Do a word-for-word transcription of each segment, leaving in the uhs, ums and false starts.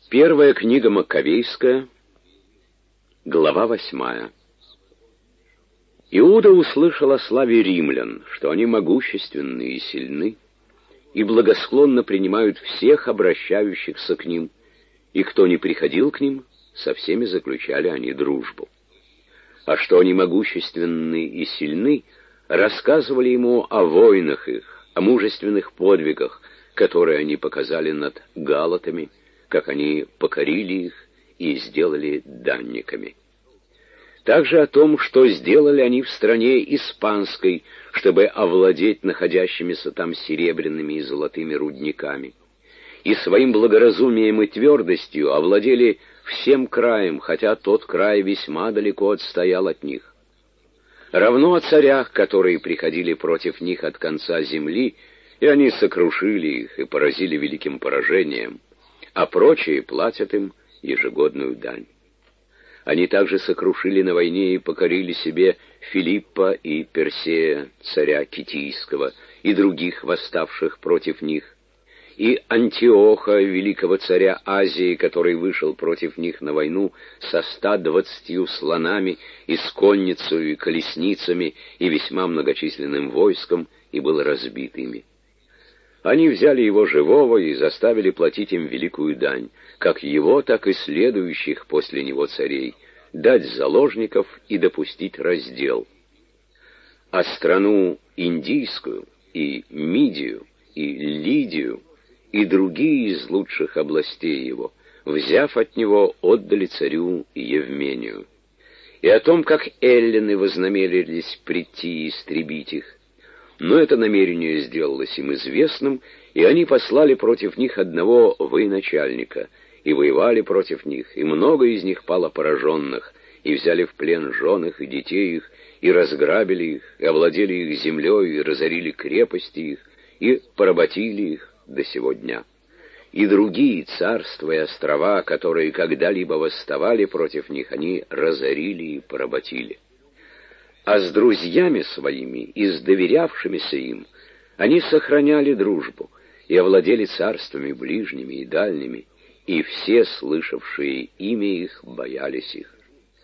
Первая книга Маккавейская, глава восьмая. Иуда услышал о славе римлян, что они могущественны и сильны, и благосклонно принимают всех обращающихся к ним, и кто не приходил к ним, со всеми заключали они дружбу. А что они могущественны и сильны, рассказывали ему о войнах их, о мужественных подвигах, которые они показали над галатами, как они покорили их и сделали данниками. Также о том, что сделали они в стране испанской, чтобы овладеть находящимися там серебряными и золотыми рудниками, и своим благоразумием и твердостью овладели всем краем, хотя тот край весьма далеко отстоял от них. Равно о царях, которые приходили против них от конца земли, и они сокрушили их и поразили великим поражением, а прочие платят им ежегодную дань. Они также сокрушили на войне и покорили себе Филиппа и Персея, царя Китийского, и других восставших против них, и Антиоха, великого царя Азии, который вышел против них на войну со ста двадцатью слонами, и с конницей, и колесницами, и весьма многочисленным войском, и был разбит ими. Они взяли его живого и заставили платить им великую дань, как его, так и следующих после него царей, дать заложников и допустить раздел. А страну Индийскую, и Мидию, и Лидию, и другие из лучших областей его, взяв от него, отдали царю Евмению. И о том, как эллины вознамерились прийти и истребить их. Но это намерение сделалось им известным, и они послали против них одного военачальника, и воевали против них, и много из них пало пораженных, и взяли в плен жен их и детей их, и разграбили их, и овладели их землей, и разорили крепости их, и поработили их до сего дня. И другие царства и острова, которые когда-либо восставали против них, они разорили и поработили. А с друзьями своими и с доверявшимися им они сохраняли дружбу и овладели царствами ближними и дальними, и все, слышавшие имя их, боялись их.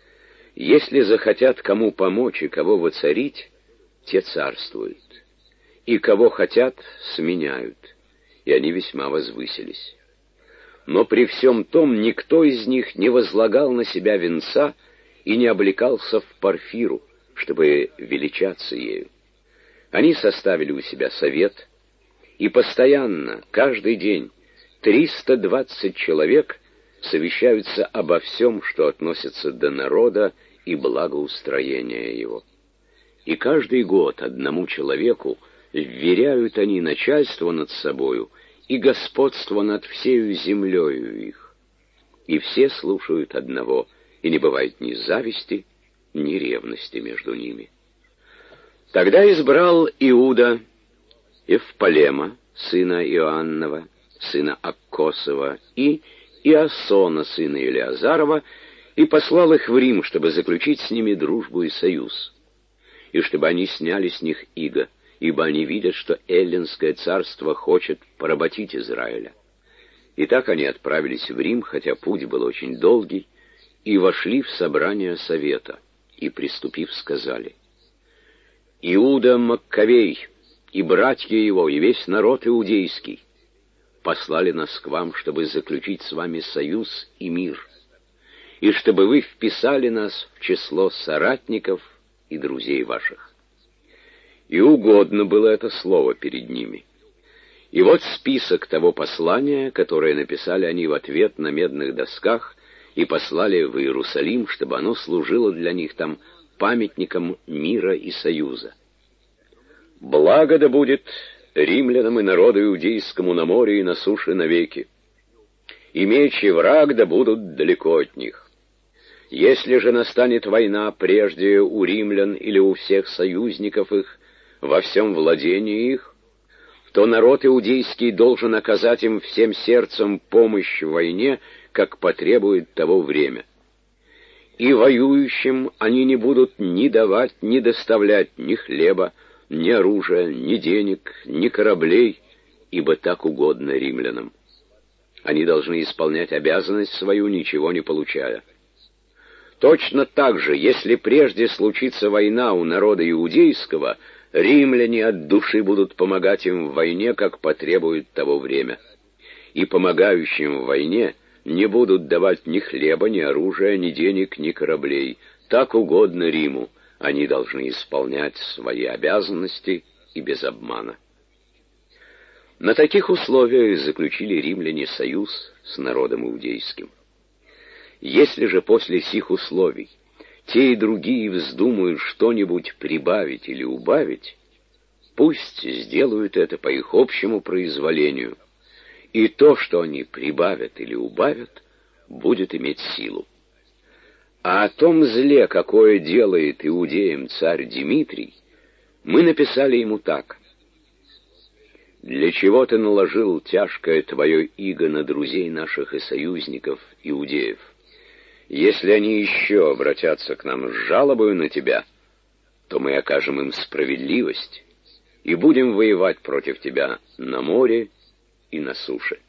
Если захотят кому помочь и кого воцарить, те царствуют, и кого хотят, сменяют, и они весьма возвысились. Но при всем том никто из них не возлагал на себя венца и не облекался в парфиру, чтобы величаться ею. Они составили у себя совет, и постоянно, каждый день, триста двадцать человек совещаются обо всем, что относится до народа и благоустроения его. И каждый год одному человеку вверяют они начальство над собою и господство над всею землею их. И все слушают одного, и не бывает ни зависти, ни ревности между ними. Тогда избрал Иуда Евполема, сына Иоаннова, сына Аккосова, и Иасона, сына Илиазарова, и послал их в Рим, чтобы заключить с ними дружбу и союз, и чтобы они сняли с них иго, ибо они видят, что эллинское царство хочет поработить Израиля. И так они отправились в Рим, хотя путь был очень долгий, и вошли в собрание совета, и, приступив, сказали: «Иуда Маккавей и братья его, и весь народ иудейский послали нас к вам, чтобы заключить с вами союз и мир, и чтобы вы вписали нас в число соратников и друзей ваших». И угодно было это слово перед ними. И вот список того послания, которое написали они в ответ на медных досках, и послали в Иерусалим, чтобы оно служило для них там памятником мира и союза. «Благо да будет римлянам и народу иудейскому на море и на суше навеки, и меч и враг да будут далеко от них. Если же настанет война прежде у римлян или у всех союзников их во всем владении их, то народ иудейский должен оказать им всем сердцем помощь в войне, как потребует того время. И воюющим они не будут ни давать, ни доставлять ни хлеба, ни оружия, ни денег, ни кораблей, ибо так угодно римлянам. Они должны исполнять обязанность свою, ничего не получая. Точно так же, если прежде случится война у народа иудейского, римляне от души будут помогать им в войне, как потребует того время. И помогающим в войне не будут давать ни хлеба, ни оружия, ни денег, ни кораблей. Так угодно Риму. Они должны исполнять свои обязанности и без обмана. На таких условиях заключили римляне союз с народом иудейским. Если же после сих условий те и другие вздумают что-нибудь прибавить или убавить, пусть сделают это по их общему произволению, и то, что они прибавят или убавят, будет иметь силу. А о том зле, какое делает иудеям царь Димитрий, мы написали ему так: «Для чего ты наложил тяжкое твое иго на друзей наших и союзников, иудеев? Если они еще обратятся к нам с жалобою на тебя, то мы окажем им справедливость и будем воевать против тебя на море и на суше».